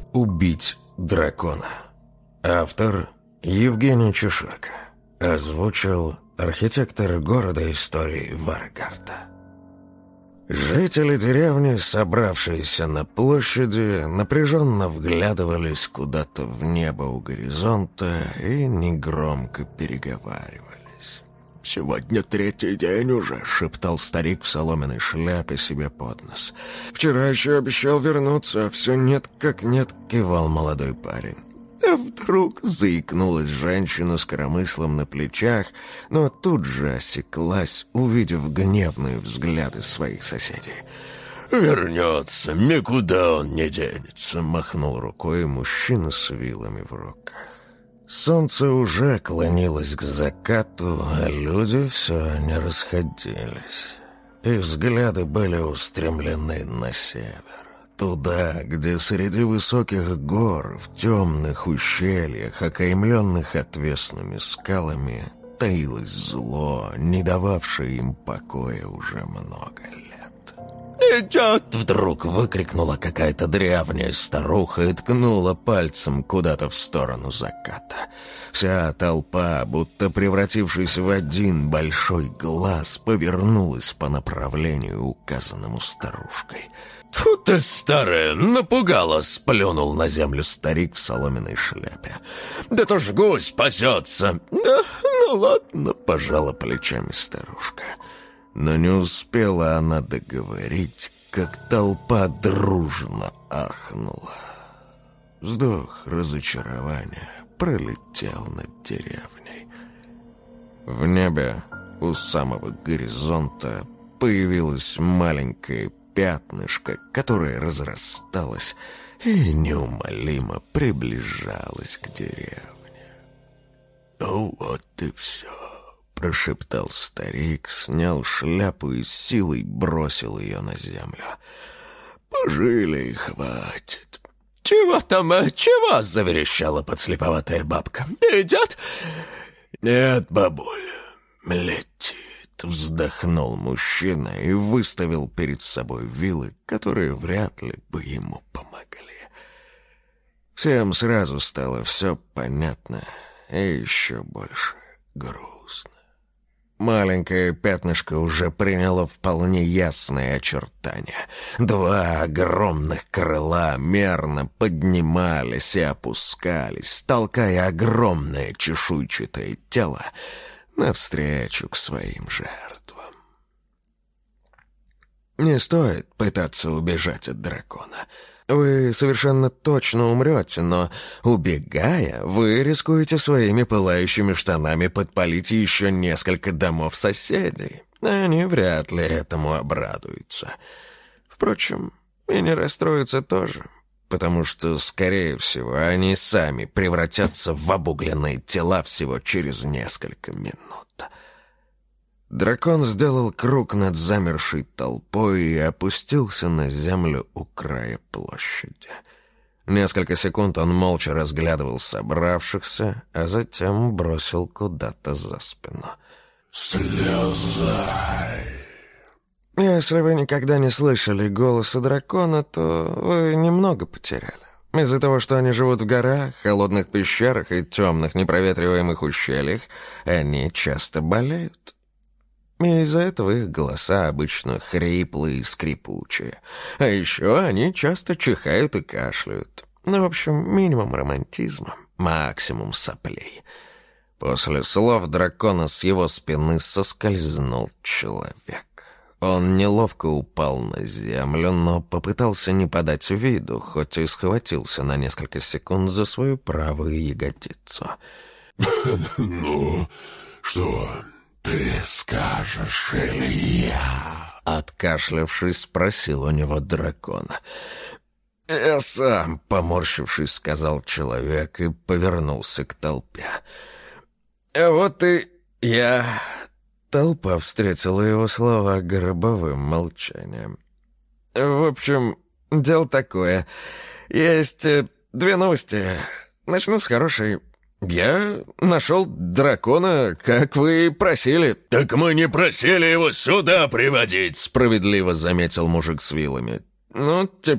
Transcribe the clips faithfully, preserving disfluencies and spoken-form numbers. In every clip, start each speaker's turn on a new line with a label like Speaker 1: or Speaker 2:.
Speaker 1: убить дракона. Автор Евгений Чеширко. Озвучил архитектор города истории Варгарта. Жители деревни, собравшиеся на площади, напряженно вглядывались куда-то в небо у горизонта и негромко переговаривались. «Сегодня третий день уже», — шептал старик в соломенной шляпе себе под нос. «Вчера еще обещал вернуться, а все нет как нет», — кивал молодой парень. А вдруг заикнулась женщина с коромыслом на плечах, но тут же осеклась, увидев гневные взгляды своих соседей. «Вернется, никуда он не денется», — махнул рукой мужчина с вилами в руках. Солнце уже клонилось к закату, а люди все не расходились. Их взгляды были устремлены на север. Туда, где среди высоких гор, в темных ущельях, окаймленных отвесными скалами, таилось зло, не дававшее им покоя уже много лет. «Идет!» — вдруг выкрикнула какая-то древняя старуха и ткнула пальцем куда-то в сторону заката. Вся толпа, будто превратившись в один большой глаз, повернулась по направлению, указанному старушкой. «Тьфу ты, старая, напугала!» — сплюнул на землю старик в соломенной шляпе. «Да то ж гусь пасется!» «Да, ну ладно», — пожала плечами старушка. Но не успела она договорить, как толпа дружно ахнула. Вздох разочарования пролетел над деревней. В небе у самого горизонта появилось маленькое пятнышко, которое разрасталось и неумолимо приближалось к деревне. «Ну вот и все», — прошептал старик, снял шляпу и силой бросил ее на землю. «Пожили и хватит». «Чего там, чего?» — заверещала подслеповатая бабка. «Идет?» «Нет, бабуля, летит», — вздохнул мужчина и выставил перед собой вилы, которые вряд ли бы ему помогли. Всем сразу стало все понятно и еще больше грустно. Маленькое пятнышко уже приняло вполне ясные очертания. Два огромных крыла мерно поднимались и опускались, толкая огромное чешуйчатое тело навстречу к своим жертвам. Не стоит пытаться убежать от дракона. Вы совершенно точно умрете, но, убегая, вы рискуете своими пылающими штанами подпалить еще несколько домов соседей. Они вряд ли этому обрадуются. Впрочем, и не расстроятся тоже, потому что, скорее всего, они сами превратятся в обугленные тела всего через несколько минут. Дракон сделал круг над замершей толпой и опустился на землю у края площади. Несколько секунд он молча разглядывал собравшихся, а затем бросил куда-то за спину. «Слезай!» Если вы никогда не слышали голоса дракона, то вы немного потеряли. Из-за того, что они живут в горах, холодных пещерах и темных непроветриваемых ущельях, они часто болеют. И из-за этого их голоса обычно хриплые и скрипучие. А еще они часто чихают и кашляют. Ну, в общем, минимум романтизма, максимум соплей. После слов дракона с его спины соскользнул человек. Он неловко упал на землю, но попытался не подать виду, хоть и схватился на несколько секунд за свою правую ягодицу. «Ну, что, ты скажешь или я?» Откашлявшись, спросил у него дракон. «Я сам», — поморщившись, сказал человек и повернулся к толпе. «Вот и я...» Толпа встретила его слова гробовым молчанием. «В общем, дело такое. Есть две новости. Начну с хорошей. Я нашел дракона, как вы и просили». «Так мы не просили его сюда приводить», — справедливо заметил мужик с вилами. «Ну, теперь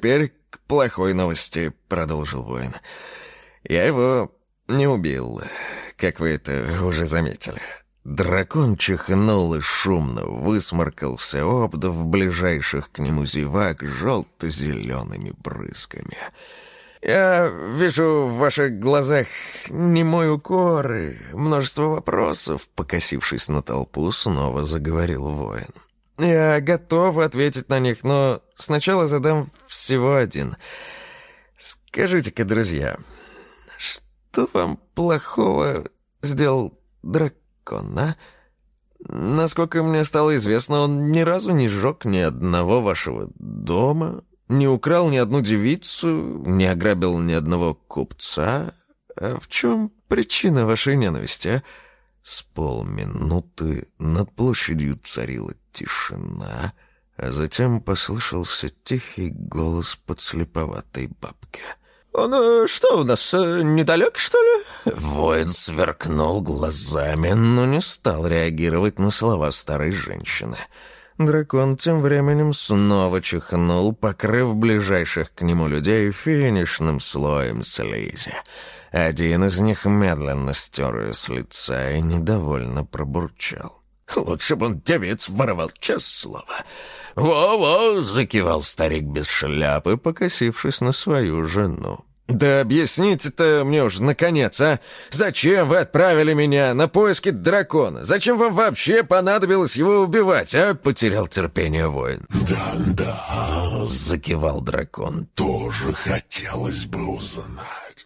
Speaker 1: к плохой новости», — продолжил воин. «Я его не убил, как вы это уже заметили». Дракон чихнул и шумно высморкался, обдав ближайших к нему зевак желто-зелеными брызгами. «Я вижу в ваших глазах немой укор и множество вопросов», — покосившись на толпу, снова заговорил воин. «Я готов ответить на них, но сначала задам всего один. Скажите-ка, друзья, что вам плохого сделал дракон, а? Насколько мне стало известно, он ни разу не сжег ни одного вашего дома, не украл ни одну девицу, не ограбил ни одного купца. А в чем причина вашей ненависти, а?» С полминуты над площадью царила тишина, а затем послышался тихий голос подслеповатой бабки. «Он э, что у нас, э, недалек, что ли?» Воин сверкнул глазами, но не стал реагировать на слова старой женщины. Дракон тем временем снова чихнул, покрыв ближайших к нему людей финишным слоем слизи. Один из них медленно стер ее с лица и недовольно пробурчал. «Лучше бы он девиц воровал, честное слово». «Во-во!» — закивал старик без шляпы, покосившись на свою жену. «Да объясните-то мне уже, наконец, а? Зачем вы отправили меня на поиски дракона? Зачем вам вообще понадобилось его убивать, а?» — потерял терпение воин.
Speaker 2: «Да-да»,
Speaker 1: — закивал дракон.
Speaker 2: «Тоже хотелось бы узнать,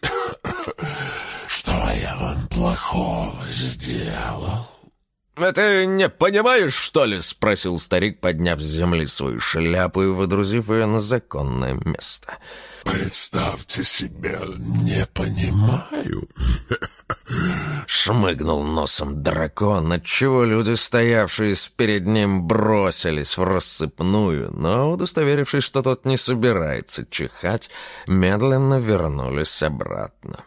Speaker 2: что я вам плохого сделал».
Speaker 1: «А ты не понимаешь, что ли?» — спросил старик, подняв с земли свою шляпу и водрузив ее на законное место.
Speaker 2: «Представьте себе, не понимаю».
Speaker 1: Шмыгнул носом дракон, отчего люди, стоявшие перед ним, бросились в рассыпную, но, удостоверившись, что тот не собирается чихать, медленно вернулись обратно.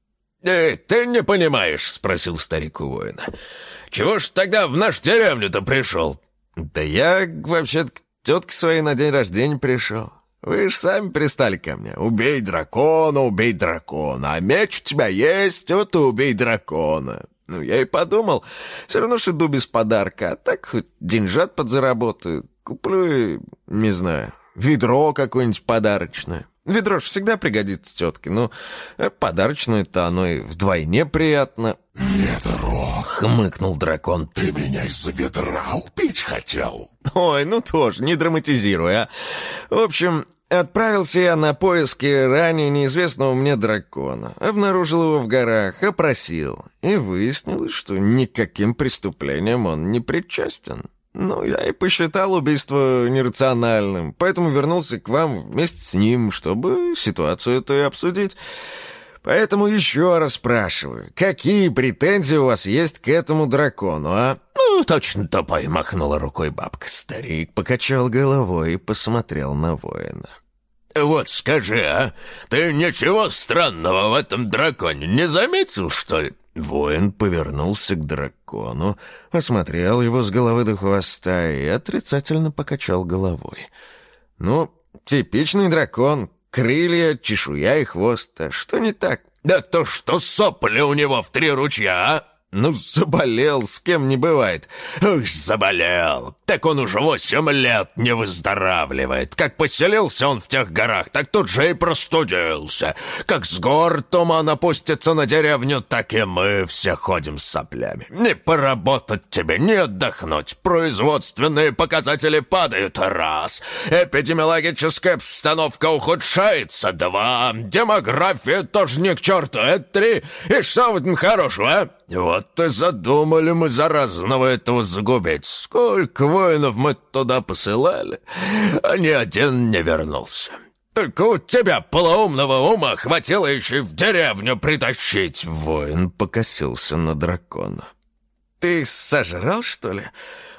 Speaker 1: «Эй, ты не понимаешь?» — спросил старик у воина. «Чего ж тогда в нашу деревню-то пришел?» «Да я, вообще-то, к тетке своей на день рождения пришел. Вы ж сами пристали ко мне. Убей дракона, убей дракона. А меч у тебя есть, вот и убей дракона». Ну, я и подумал, все равно ж иду без подарка, а так хоть деньжат подзаработаю. Куплю, не знаю, ведро какое-нибудь подарочное. Ведро ж всегда пригодится тетке, ну, подарочное-то оно и вдвойне приятно.
Speaker 2: «Ведро!» —
Speaker 1: хмыкнул дракон.
Speaker 2: «Ты меня из-за ведра убить хотел?»
Speaker 1: «Ой, ну тоже, не драматизируй, а. В общем, отправился я на поиски ранее неизвестного мне дракона. Обнаружил его в горах, опросил. И выяснилось, что никаким преступлением он не причастен. Ну, я и посчитал убийство нерациональным, поэтому вернулся к вам вместе с ним, чтобы ситуацию эту и обсудить. Поэтому еще раз спрашиваю, какие претензии у вас есть к этому дракону, а?» «Ну, точно тупой», — махнула рукой бабка. Старик покачал головой и посмотрел на воина. «Вот скажи, а, ты ничего странного в этом драконе не заметил, что ли?» Воин повернулся к дракону, осмотрел его с головы до хвоста и отрицательно покачал головой. «Ну, типичный дракон, крылья, чешуя и хвост. А что не так?» «Да то, что сопли у него в три ручья, а!» «Ну, заболел, с кем не бывает». «Ух, заболел! Так он уже восемь лет не выздоравливает. Как поселился он в тех горах, так тут же и простудился. Как с гор туман опустится на деревню, так и мы все ходим с соплями. Не поработать тебе, не отдохнуть. Производственные показатели падают, раз. Эпидемиологическая обстановка ухудшается, два. Демография тоже не к черту, это три. И что в этом хорошего, а? Вот и задумали мы заразного этого загубить. Сколько воинов мы туда посылали, а ни один не вернулся. Только у тебя полоумного ума хватило еще и в деревню притащить». Воин покосился на дракона. «Ты сожрал, что ли?»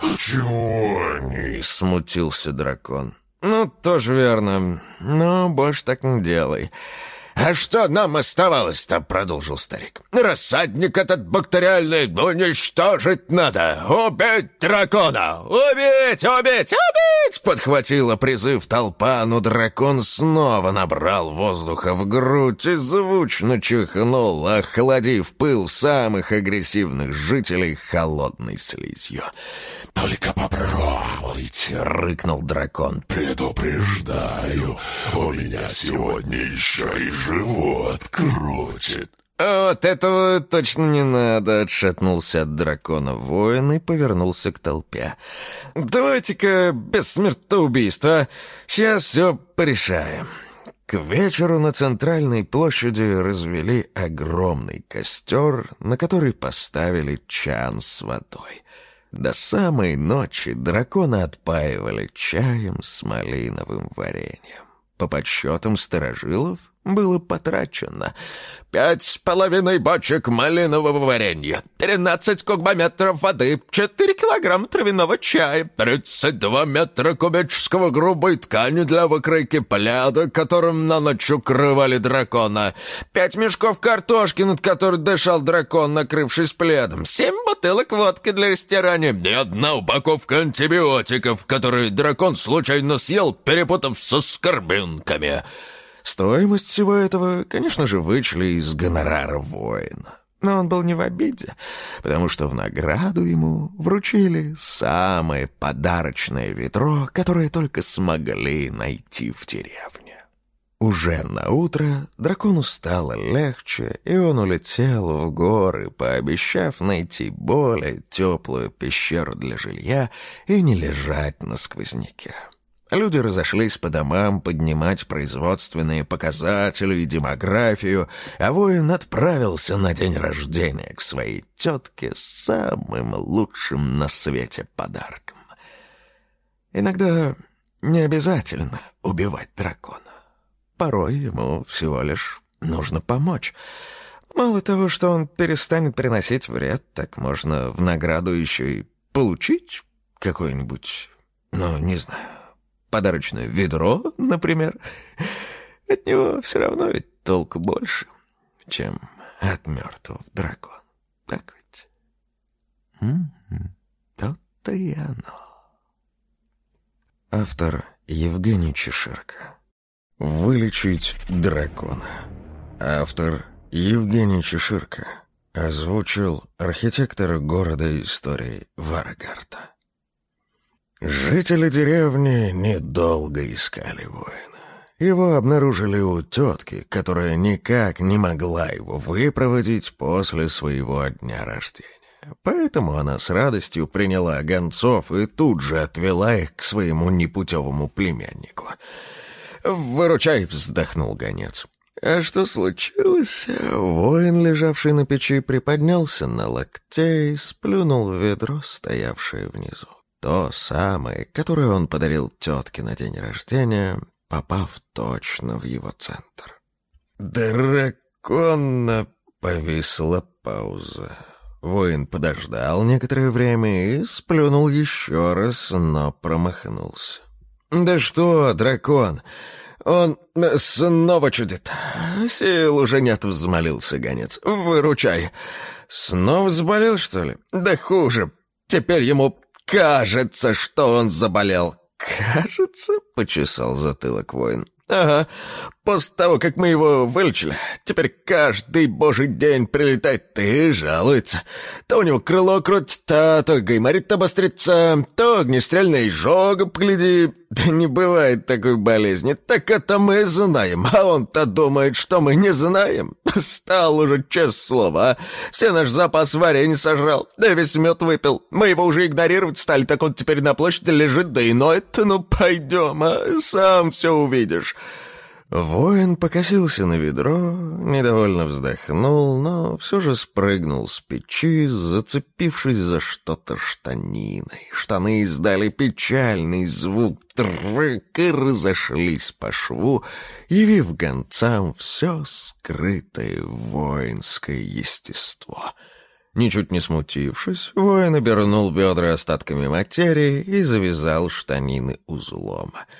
Speaker 2: «Чего они?»
Speaker 1: — смутился дракон. «Ну, тоже верно. Но больше так не делай. «А что нам оставалось-то?» — продолжил старик. «Рассадник этот бактериальный уничтожить надо! Убить дракона! Убить! Убить! Убить!» — подхватила призыв толпа, но дракон снова набрал воздуха в грудь и звучно чихнул, охладив пыл самых агрессивных жителей холодной слизью.
Speaker 2: «Только попробуйте!» —
Speaker 1: рыкнул дракон.
Speaker 2: «Предупреждаю, у меня сегодня еще и живот крутит!»
Speaker 1: «Вот этого точно не надо!» — отшатнулся от дракона воин и повернулся к толпе. «Давайте-ка без смертоубийства, сейчас все порешаем». К вечеру на центральной площади развели огромный костер, на который поставили чан с водой. До самой ночи дракона отпаивали чаем с малиновым вареньем. По подсчетам старожилов было потрачено пять с половиной бочек малинового варенья, тринадцать кубометров воды, четыре килограмма травяного чая, тридцать два метра кубического грубой ткани для выкройки пляда, которым на ночь укрывали дракона, пять мешков картошки, над которой дышал дракон, накрывшись пледом, семь бутылок водки для растирания и одна упаковка антибиотиков, которые дракон случайно съел, перепутав со скорбинками. Стоимость всего этого, конечно же, вычли из гонорара воина. Но он был не в обиде, потому что в награду ему вручили самое подарочное ведро, которое только смогли найти в деревне. Уже наутро дракону стало легче, и он улетел в горы, пообещав найти более теплую пещеру для жилья и не лежать на сквозняке. Люди разошлись по домам поднимать производственные показатели и демографию, а воин отправился на день рождения к своей тетке с самым лучшим на свете подарком. Иногда не обязательно убивать дракона. Порой ему всего лишь нужно помочь. Мало того, что он перестанет приносить вред, так можно в награду еще и получить какое-нибудь, ну, не знаю, подарочное ведро, например. От него все равно ведь толку больше, чем от мертвого дракона. Так ведь? М-м-м. То-то и оно. Автор Евгений Чеширко. «Вылечить дракона». Автор Евгений Чеширко. Озвучил архитектор города истории Варгарта. Жители деревни недолго искали воина. Его обнаружили у тетки, которая никак не могла его выпроводить после своего дня рождения. Поэтому она с радостью приняла гонцов и тут же отвела их к своему непутевому племяннику. «Выручай!» — вздохнул гонец. «А что случилось?» Воин, лежавший на печи, приподнялся на локте и сплюнул в ведро, стоявшее внизу. То самое, которое он подарил тетке на день рождения, попав точно в его центр. «Дракона!» — повисла пауза. Воин подождал некоторое время и сплюнул еще раз, но промахнулся. «Да что, дракон! Он снова чудит. Сил уже нет», — взмолился гонец. «Выручай!» «Снова заболел, что ли?» «Да хуже. Теперь ему кажется, что он заболел». «Кажется?» — почесал затылок воин. «Ага, после того, как мы его вылечили, теперь каждый божий день прилетает и жалуется. То у него крыло крутится, то гайморит обострится, то огнестрельная изжога, погляди. Да не бывает такой болезни, так это мы знаем, а он-то думает, что мы не знаем. Стал уже, честное слово, а. Все наш запас варенья сожрал, да весь мед выпил. Мы его уже игнорировать стали, так он теперь на площади лежит, да и ноет. Ну, пойдем, а, сам все увидишь». Воин покосился на ведро, недовольно вздохнул, но все же спрыгнул с печи, зацепившись за что-то штаниной. Штаны издали печальный звук трык и разошлись по шву, явив гонцам все скрытое воинское естество. Ничуть не смутившись, воин обернул бедра остатками материи и завязал штанины узлом.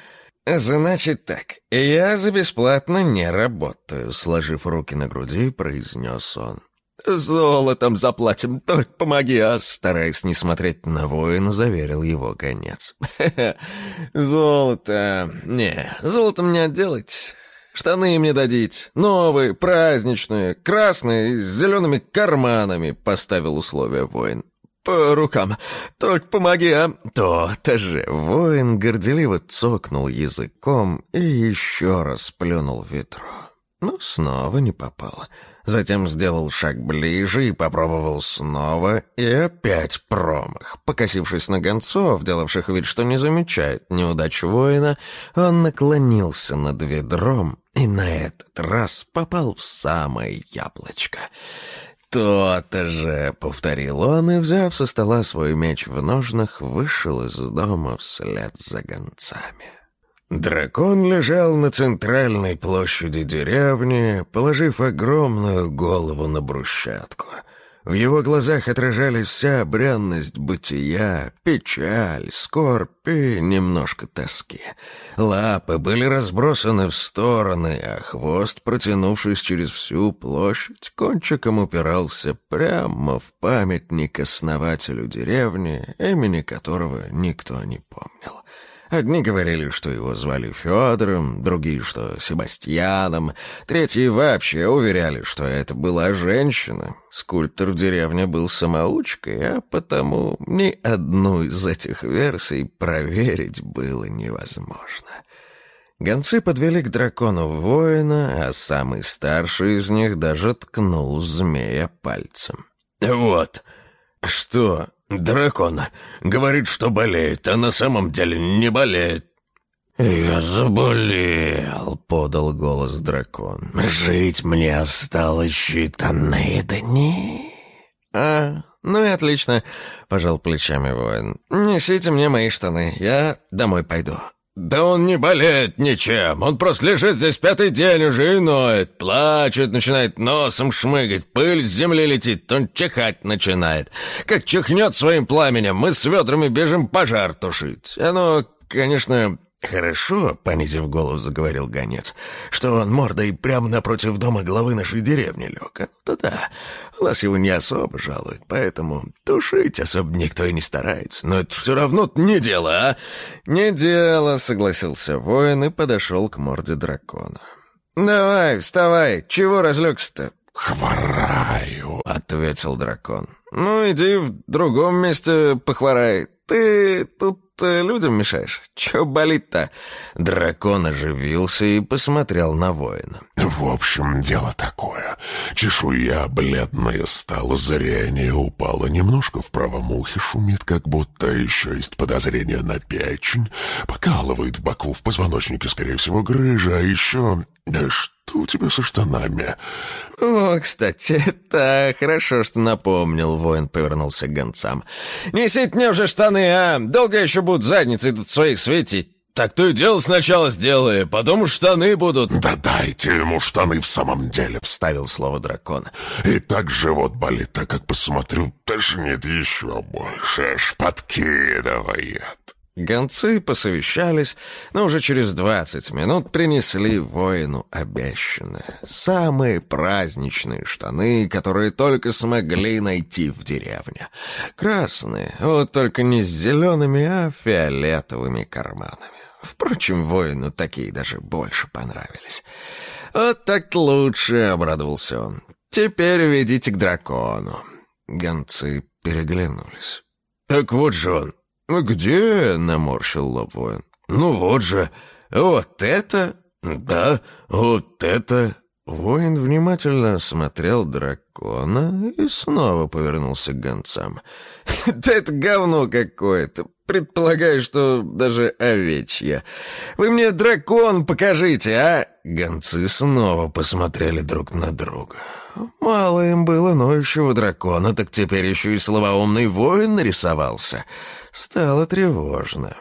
Speaker 1: «Значит так, я за бесплатно не работаю», — сложив руки на груди, произнес он. «Золотом заплатим, только помоги, а!» Стараясь не смотреть на воина, заверил его гонец. «Ха-ха, золото... Не, золотом не отделать. Штаны мне дадите. Новые, праздничные, красные, с зелеными карманами», — поставил условие воин. «По рукам. Только помоги, а!» «То-то же!» Воин горделиво цокнул языком и еще раз плюнул в ведро. Но снова не попало. Затем сделал шаг ближе и попробовал снова, и опять промах. Покосившись на гонцов, делавших вид, что не замечает неудач воина, он наклонился над ведром и на этот раз попал в самое яблочко. «То-то же!» — повторил он и, взяв со стола свой меч в ножнах, вышел из дома вслед за гонцами. Дракон лежал на центральной площади деревни, положив огромную голову на брусчатку. В его глазах отражались вся бренность бытия, печаль, скорбь и немножко тоски. Лапы были разбросаны в стороны, а хвост, протянувшись через всю площадь, кончиком упирался прямо в памятник основателю деревни, имени которого никто не помнил. Одни говорили, что его звали Федором, другие, что Себастьяном, третьи вообще уверяли, что это была женщина. Скульптор в деревне был самоучкой, а потому ни одну из этих версий проверить было невозможно. Гонцы подвели к дракону воина, а самый старший из них даже ткнул змея пальцем. «Вот, что...» «Дракон говорит, что болеет, а на самом деле не болеет». «Я заболел», — подал голос дракон. «Жить мне осталось считанные дни». «А, ну и отлично», — пожал плечами воин. «Несите мне мои штаны, я домой пойду». «Да он не болеет ничем, он просто лежит здесь пятый день уже и ноет, плачет, начинает носом шмыгать, пыль с земли летит, он чихать начинает. Как чихнет своим пламенем, мы с ведрами бежим пожар тушить. Оно, конечно, хорошо», — понизив голову, заговорил гонец, «что он мордой прямо напротив дома главы нашей деревни лег. Да-да, у нас его не особо жалуют, поэтому тушить особо никто и не старается. Но это все равно не дело, а?» «Не дело», — согласился воин и подошел к морде дракона. «Давай, вставай, чего разлегся-то?»
Speaker 2: «Хвораю»,
Speaker 1: — ответил дракон. «Ну, иди в другом месте похворай. Ты тут людям мешаешь. Чё болит-то?» Дракон оживился и посмотрел на воина.
Speaker 2: «В общем, дело такое. Чешуя бледная стала, зрение упало. Немножко в правом ухе шумит, как будто еще есть подозрение на печень. Покалывает в боку, в позвоночнике, скорее всего, грыжа. А еще... Да что у тебя со штанами?»
Speaker 1: «О, кстати, это хорошо, что напомнил», — воин повернулся к гонцам. «Несите мне уже штаны, а? Долго еще будут задницы тут своих светить?» «Так ты дело сначала сделай, потом штаны будут».
Speaker 2: «Да дайте ему штаны в самом деле», —
Speaker 1: вставил слово дракон.
Speaker 2: «И так живот болит, так как посмотрю, тошнит еще больше, аж подкидывает».
Speaker 1: Гонцы посовещались, но уже через двадцать минут принесли воину обещанное. Самые праздничные штаны, которые только смогли найти в деревне. Красные, вот только не с зелеными, а фиолетовыми карманами. Впрочем, воину такие даже больше понравились. «Вот так лучше», — обрадовался он. «Теперь ведите к дракону». Гонцы переглянулись. «Так вот же он». «Где?» — наморщил лоб воин. «Ну вот же, вот это, да, вот это». Воин внимательно осмотрел дракона и снова повернулся к гонцам. «Да это говно какое-то. Предполагаю, что даже овечье. Вы мне дракон покажите, а?» Гонцы снова посмотрели друг на друга. Мало им было ноющего дракона, так теперь еще и слабоумный воин нарисовался. Стало тревожно.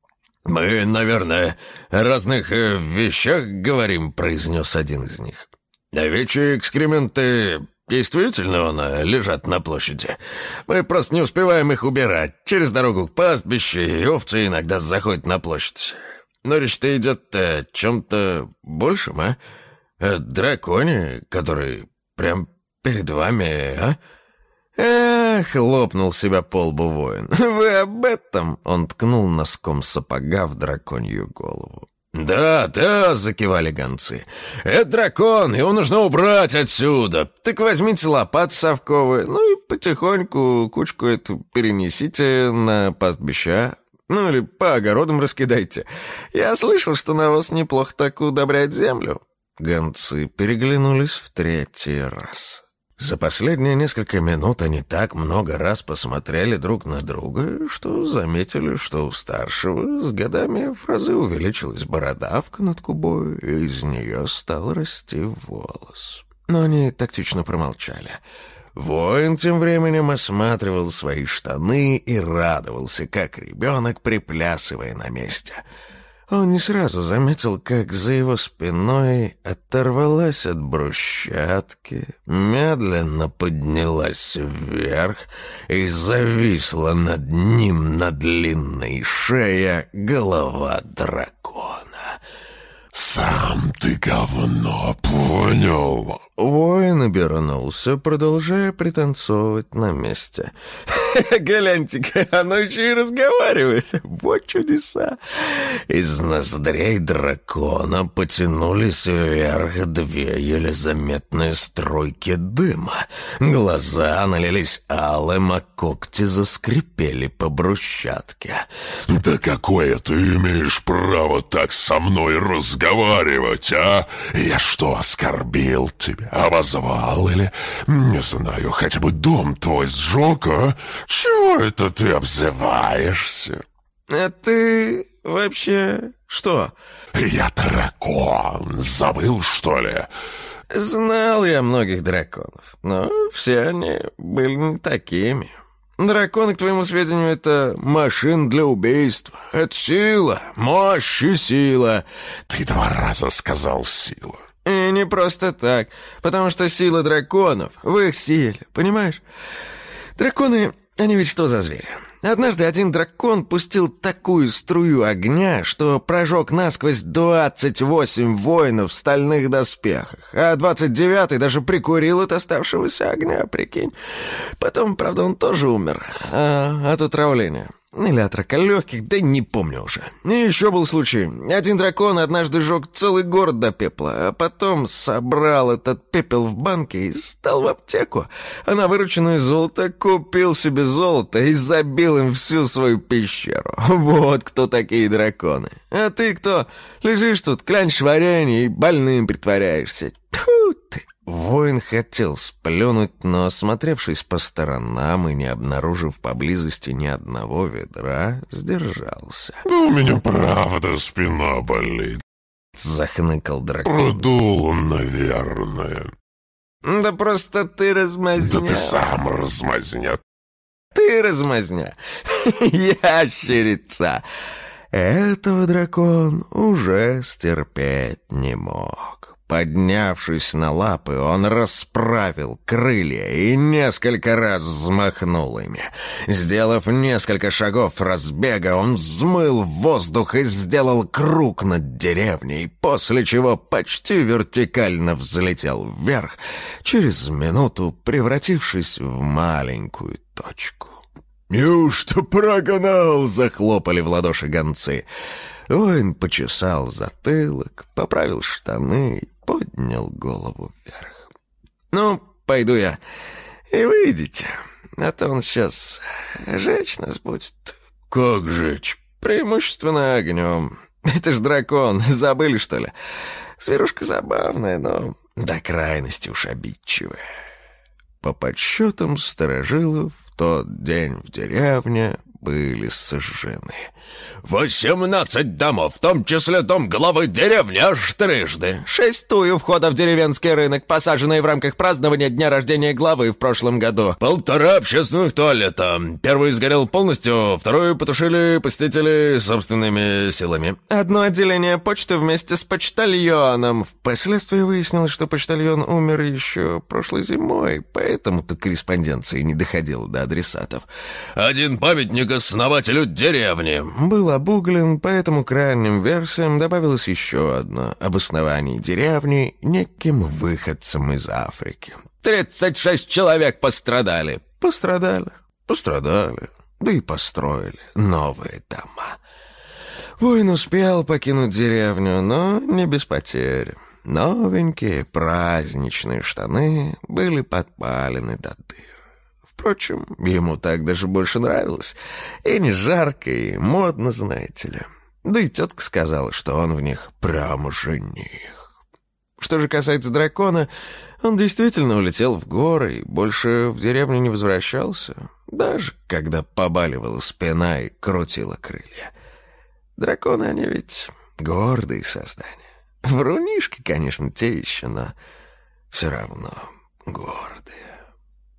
Speaker 1: «Мы, наверное, о разных э, вещах говорим», — произнес один из них. «Овечьи экскременты действительно вон, лежат на площади. Мы просто не успеваем их убирать. Через дорогу к пастбищу, и овцы иногда заходят на площадь. Но речь-то идет о чем-то большем, а? О драконе, который прям перед вами, а?» «Эх!» — хлопнул себя по лбу воин. «Вы об этом?» — он ткнул носком сапога в драконью голову. «Да, да!» — закивали гонцы. «Это дракон, его нужно убрать отсюда. Так возьмите лопаты совковые, ну и потихоньку кучку эту перенесите на пастбища. Ну или по огородам раскидайте. Я слышал, что навоз неплохо так удобряет землю». Гонцы переглянулись в третий раз. За последние несколько минут они так много раз посмотрели друг на друга, что заметили, что у старшего с годами в разы увеличилась бородавка над губой, и из нее стал расти волос. Но они тактично промолчали. Воин тем временем осматривал свои штаны и радовался, как ребенок, приплясывая на месте. Он не сразу заметил, как за его спиной оторвалась от брусчатки, медленно поднялась вверх и зависла над ним на длинной шее голова дракона.
Speaker 2: «Сам ты говно, понял?»
Speaker 1: Воин обернулся, продолжая пританцовывать на месте. «Гляньте-ка, оно еще и разговаривает! Вот чудеса!» Из ноздрей дракона потянулись вверх две еле заметные струйки дыма. Глаза налились алым, а когти заскрипели по брусчатке.
Speaker 2: «Да какое ты имеешь право так со мной разговаривать, а? Я что, оскорбил тебя? Обозвал или, не знаю, хотя бы дом твой сжег, а? Чего это ты обзываешься?»
Speaker 1: «А ты вообще что?»
Speaker 2: «Я дракон, забыл, что ли?»
Speaker 1: «Знал я многих драконов, но все они были не такими. Драконы, к твоему сведению, это машина для убийства. Это сила, мощь и сила».
Speaker 2: «Ты два раза сказал сила».
Speaker 1: «И не просто так, потому что сила драконов в их силе, понимаешь? Драконы, они ведь что за звери? Однажды один дракон пустил такую струю огня, что прожег насквозь двадцать восемь воинов в стальных доспехах, а двадцать девятый даже прикурил от оставшегося огня, прикинь. Потом, правда, он тоже умер а, от отравления. Или от рака легких, да не помню уже. И еще был случай. Один дракон однажды сжег целый город до пепла, а потом собрал этот пепел в банке и сдал в аптеку. А на вырученное золото купил себе золото и забил им всю свою пещеру. Вот кто такие драконы. А ты кто? Лежишь тут, клянчишь варенье и больным притворяешься. Тьфу ты! Воин хотел сплюнуть, но, осмотревшись по сторонам и не обнаружив поблизости ни одного ведра, сдержался.
Speaker 2: «У меня правда спина болит»,
Speaker 1: — захныкал дракон.
Speaker 2: «Продул, наверное».
Speaker 1: «Да просто ты размазня».
Speaker 2: «Да ты сам размазня».
Speaker 1: «Ты размазня, ящерица». Этого дракон уже стерпеть не мог. Поднявшись на лапы, он расправил крылья и несколько раз взмахнул ими. Сделав несколько шагов разбега, он взмыл в воздух и сделал круг над деревней, после чего почти вертикально взлетел вверх, через минуту превратившись в маленькую точку. «Неужто прогнал?» — захлопали в ладоши гонцы. Воин почесал затылок, поправил штаны и поднял голову вверх. «Ну, пойду я, и вы идите, а то он сейчас жечь нас будет». «Как жечь?» «Преимущественно огнем. Это ж дракон, забыли, что ли? Зверушка забавная, но до крайности уж обидчивая». По подсчетам старожилов, в тот день в деревне были сожжены восемнадцать домов, в том числе дом главы деревни, аж трижды. Шесть туй у входа в деревенский рынок, посаженные в рамках празднования дня рождения главы в прошлом году. Полтора общественных туалета. Первый сгорел полностью, второй потушили посетители собственными силами. Одно отделение почты вместе с почтальоном. Впоследствии выяснилось, что почтальон умер еще прошлой зимой, поэтому-то корреспонденция не доходила до адресатов. Один памятник основателю деревни. был обуглен, поэтому к ранним версиям добавилось еще одно — обоснование деревни неким выходцем из Африки. «Тридцать шесть человек пострадали!» «Пострадали, пострадали, да и построили новые дома». Воин успел покинуть деревню, но не без потерь. Новенькие праздничные штаны были подпалены до дыр. Впрочем, ему так даже больше нравилось. И не жарко, и модно, знаете ли. Да и тетка сказала, что он в них прямо жених. Что же касается дракона, он действительно улетел в горы и больше в деревню не возвращался, даже когда побаливала спина и крутила крылья. Драконы, они ведь гордые создания. Врунишки, конечно, те еще, но все равно гордые.